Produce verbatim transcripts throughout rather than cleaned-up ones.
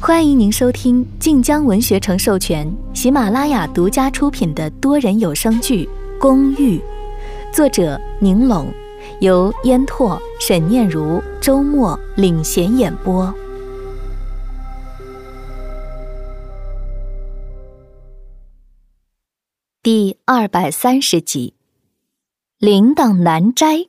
欢迎您收听晋江文学城授权、喜马拉雅独家出品的多人有声剧《公寓》，作者宁拢，由烟拓、沈念如、周末领衔演播。第二百三十集，铃铛难摘。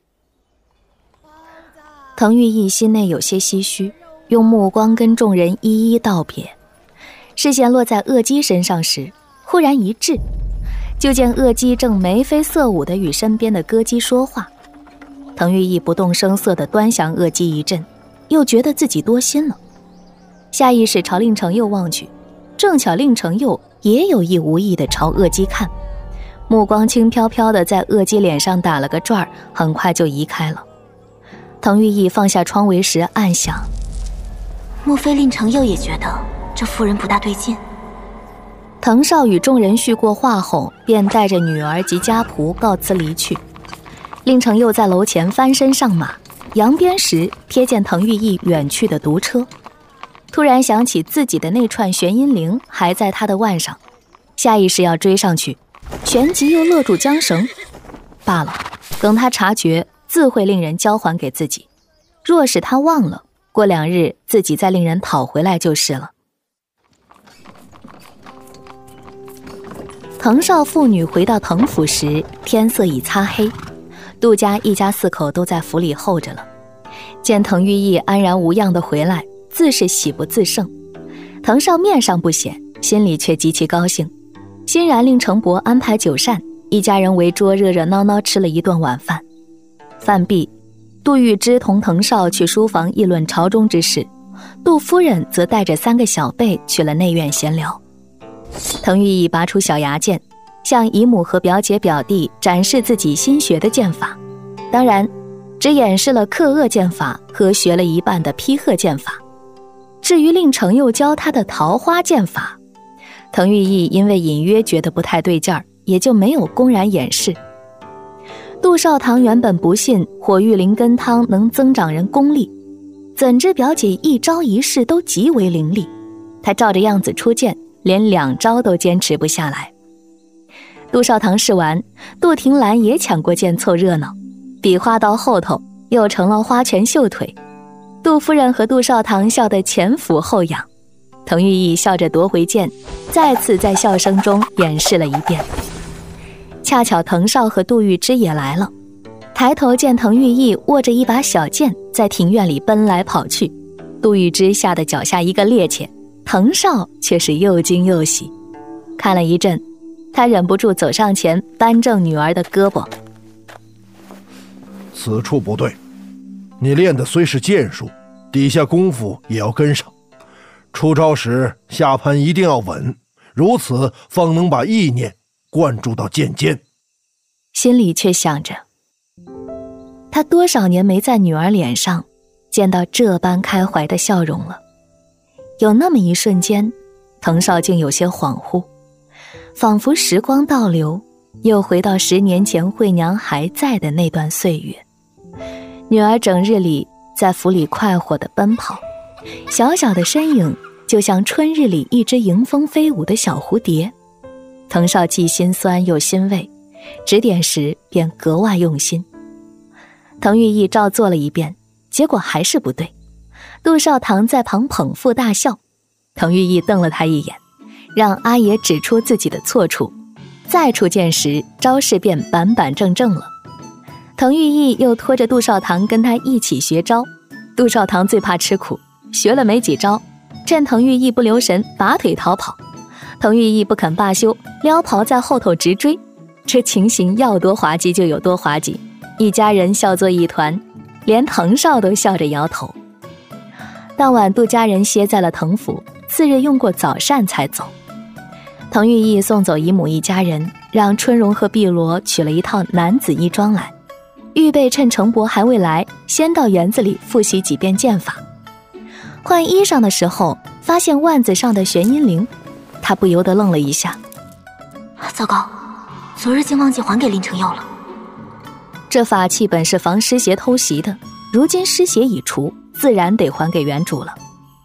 滕玉义心内有些唏嘘，用目光跟众人一一道别，视线落在鄂姬身上时，忽然一滞，就见鄂姬正眉飞色舞地与身边的歌姬说话。滕玉义不动声色地端详鄂姬一阵，又觉得自己多心了，下意识朝令程佑望去，正巧令程佑也有意无意地朝鄂姬看，目光轻飘飘地在鄂姬脸上打了个转，很快就移开了。滕玉义放下窗帷时暗想， 莫非令程佑也觉得这夫人不大对劲？ 滕少与众人叙过话后，便带着女儿及家仆告辞离去。令程佑在楼前翻身上马，扬鞭时瞥见滕玉义远去的独车，突然想起自己的那串玄阴铃还在他的腕上，下意识要追上去，旋即又勒住缰绳。罢了，等他察觉，自会令人交还给自己，若是他忘了，过两日自己再令人讨回来就是了。滕少父女回到滕府时，天色已擦黑，杜家一家四口都在府里候着了。见滕玉义安然无恙地回来，自是喜不自胜。滕少面上不显，心里却极其高兴，欣然令程伯安排酒膳，一家人围桌热热闹闹吃了一顿晚饭。饭毕，杜玉芝同滕少去书房议论朝中之事，杜夫人则带着三个小辈去了内院闲聊。滕玉义拔出小牙剑，向姨母和表姐表弟展示自己新学的剑法，当然只演示了克厄剑法和学了一半的披鹤剑法。至于令程佑教他的桃花剑法，滕玉义因为隐约觉得不太对劲儿，也就没有公然演示。杜少堂原本不信火玉灵根汤能增长人功力，怎知表姐一招一式都极为凌厉，他照着样子出剑，连两招都坚持不下来。杜少堂试完，杜婷兰也抢过剑凑热闹，比划到后头又成了花拳绣腿。杜夫人和杜少堂笑得前俯后仰，滕玉义笑着夺回剑，再次在笑声中演示了一遍。恰巧滕少和杜玉芝也来了，抬头见滕玉义握着一把小剑在庭院里奔来跑去，杜玉芝吓得脚下一个趔趄，滕少却是又惊又喜。看了一阵，他忍不住走上前扳正女儿的胳膊。 此处不对，你练的虽是剑术，底下功夫也要跟上，出招时下盘一定要稳，如此方能把意念灌注到剑尖。 心里却想着，他多少年没在女儿脸上见到这般开怀的笑容了。有那么一瞬间，滕少竟有些恍惚，仿佛时光倒流，又回到十年前惠娘还在的那段岁月。女儿整日里在府里快活地奔跑，小小的身影就像春日里一只迎风飞舞的小蝴蝶。滕少既心酸又欣慰，指点时便格外用心。滕玉义照做了一遍，结果还是不对。杜少堂在旁捧腹大笑，滕玉义瞪了他一眼，让阿爷指出自己的错处，再出剑时招式便板板正正了。滕玉义又拖着杜少堂跟他一起学招，杜少堂最怕吃苦，学了没几招，趁滕玉义不留神拔腿逃跑，滕玉义不肯罢休，撩袍在后头直追，这情形要多滑稽就有多滑稽，一家人笑作一团，连滕少都笑着摇头。当晚杜家人歇在了滕府，次日用过早膳才走。滕玉义送走姨母一家人，让春荣和碧罗取了一套男子衣装来，预备趁程伯还未来，先到园子里复习几遍剑法。换衣裳的时候，发现腕子上的玄阴铃，他不由得愣了一下。 糟糕，昨日竟忘记还给令程佑了。 这法器本是防尸邪偷袭的，如今尸邪已除，自然得还给原主了。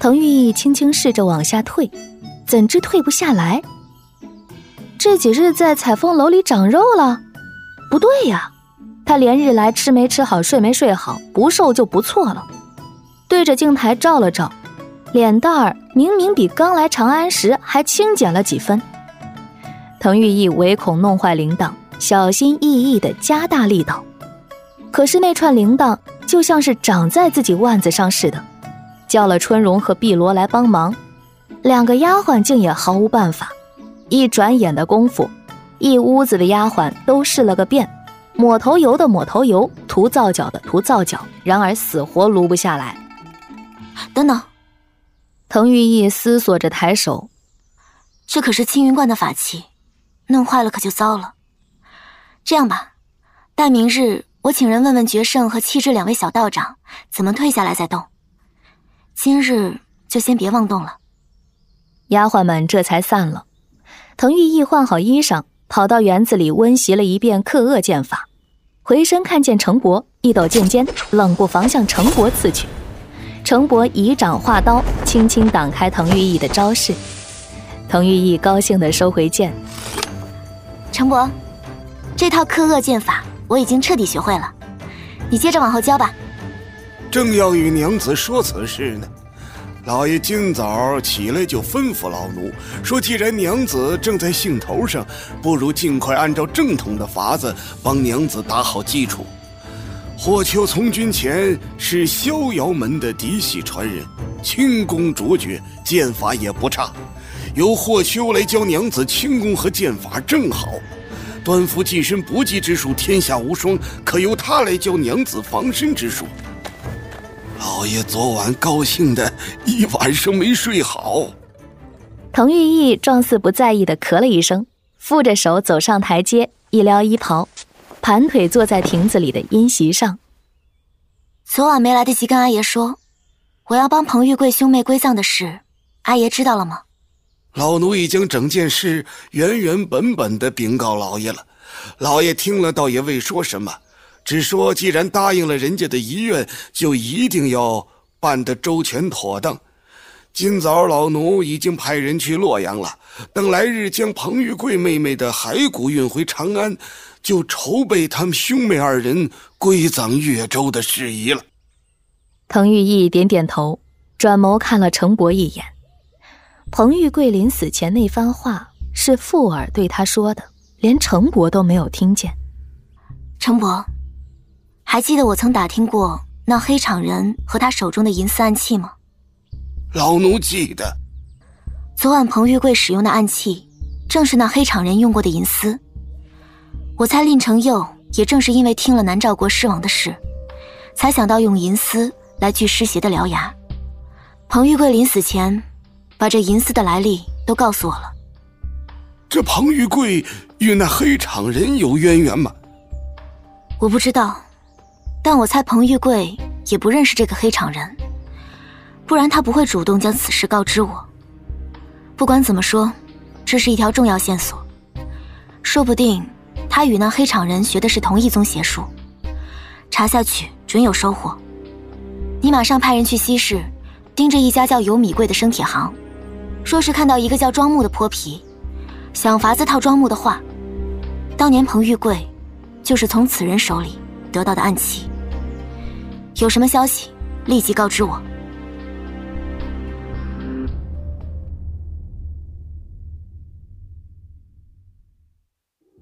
滕玉义轻轻试着往下退，怎知退不下来。这几日在彩凤楼里长肉了？不对呀，他连日来吃没吃好，睡没睡好，不瘦就不错了。对着镜台照了照，脸蛋儿明明比刚来长安时还轻减了几分。滕玉义唯恐弄坏铃铛，小心翼翼地加大力道。可是那串铃铛就像是长在自己腕子上似的，叫了春荣和碧罗来帮忙，两个丫鬟竟也毫无办法。一转眼的功夫，一屋子的丫鬟都试了个遍，抹头油的抹头油，涂皂角的涂皂角，然而死活撸不下来。 等等， 滕玉义思索着抬手， 这可是青云观的法器，弄坏了可就糟了。这样吧，待明日我请人问问决胜和气质两位小道长怎么退下来再动，今日就先别妄动了。 丫鬟们这才散了。滕玉义换好衣裳，跑到园子里温习了一遍克厄剑法，回身看见程伯，一抖剑尖，冷不防向程伯刺去。程伯以掌化刀，轻轻挡开滕玉义的招式。滕玉义高兴地收回剑。 程伯，这套克厄剑法我已经彻底学会了，你接着往后教吧。 正要与娘子说此事呢，老爷今早起来就吩咐老奴说，既然娘子正在兴头上，不如尽快按照正统的法子帮娘子打好基础。霍丘从军前是逍遥门的嫡系传人，轻功卓绝，剑法也不差，由霍丘来教娘子轻功和剑法正好。端服寄身搏击之术天下无双，可由他来教娘子防身之术。老爷昨晚高兴的一晚上没睡好。 滕玉义状似不在意地咳了一声，负着手走上台阶，一撩衣袍，盘腿坐在亭子里的阴席上。 昨晚没来得及跟阿爷说，我要帮彭玉贵兄妹归葬的事，阿爷知道了吗？ 老奴已经整件事原原本本地禀告老爷了，老爷听了倒也未说什么，只说既然答应了人家的遗愿，就一定要办得周全妥当。今早老奴已经派人去洛阳了，等来日将彭玉贵妹妹的骸骨运回长安，就筹备他们兄妹二人归葬越州的事宜了。 滕玉义点点头，转眸看了程伯一眼。彭玉贵临死前那番话是附耳对他说的，连程伯都没有听见。 程伯，还记得我曾打听过那黑场人和他手中的银丝暗器吗？ 老奴记得。 昨晚彭玉贵使用的暗器正是那黑场人用过的银丝。我猜令程佑也正是因为听了南诏国失亡的事，才想到用银丝来锯尸邪的獠牙。彭玉贵临死前把这银丝的来历都告诉我了。 这彭玉贵与那黑场人有渊源吗？ 我不知道，但我猜彭玉贵也不认识这个黑场人，不然他不会主动将此事告知我。不管怎么说，这是一条重要线索，说不定他与那黑场人学的是同一宗邪术，查下去准有收获。你马上派人去西市盯着一家叫有米贵的生铁行，说是看到一个叫庄木的泼皮，想法子套庄木的话。当年彭玉贵就是从此人手里得到的暗器，有什么消息立即告知我。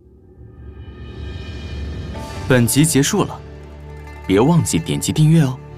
本集结束了，别忘记点击订阅哦。